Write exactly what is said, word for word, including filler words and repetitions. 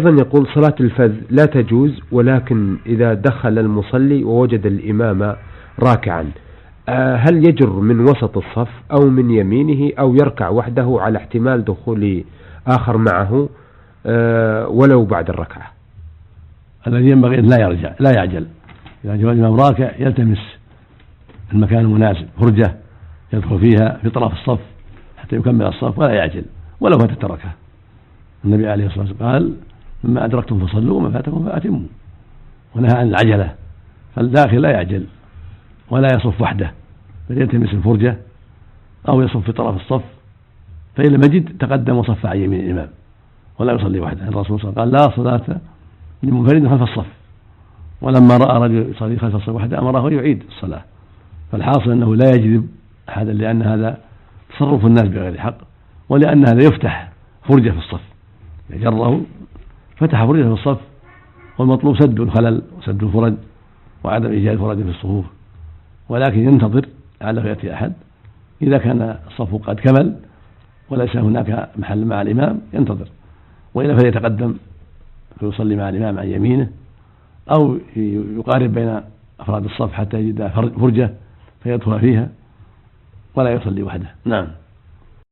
أيضا يقول صلاة الفذ لا تجوز، ولكن إذا دخل المصلي ووجد الإمام راكعا هل يجر من وسط الصف أو من يمينه أو يركع وحده على احتمال دخول آخر معه ولو بعد الركعة؟ الذي ينبغي أن لا يرجع لا يعجل، إذا جاء الإمام راكع يلتمس المكان المناسب فرجة يدخل فيها في طرف الصف حتى يكمل الصف ولا يعجل ولو فاتت تركه. النبي عليه الصلاة والسلام قال مما أدركتم فصلوا وما فاتكم فأتموا، ونهى عن العجلة، فالداخل لا يعجل ولا يصف وحده بل يلتمس الفرجة أو يصف في طرف الصف، فإن لم يجد تقدم وصف عن يمين الإمام ولا يصلي وحده. الرسول صلى الله عليه وسلم قال لا صلاة لمنفرد خلف الصف، ولما رأى رجل يصلي خلف الصف وحده أمره يعيد الصلاة. فالحاصل أنه لا يجذب أحدا، لأن هذا تصرف الناس بغير حق، ولأن هذا يفتح فرجة في الصف، جره فتح فرجة في الصف، والمطلوب سد الخلل وسد الفرج وعدم إيجاد فرج في الصفوف، ولكن ينتظر لعله يأتي أحد. إذا كان الصف قد كمل وليس هناك محل مع الإمام ينتظر، وإلا فليتقدم فيصلي مع الإمام عن يمينه أو يقارب بين أفراد الصف حتى يجد فرجة فيدخل فيها ولا يصلي وحده. نعم.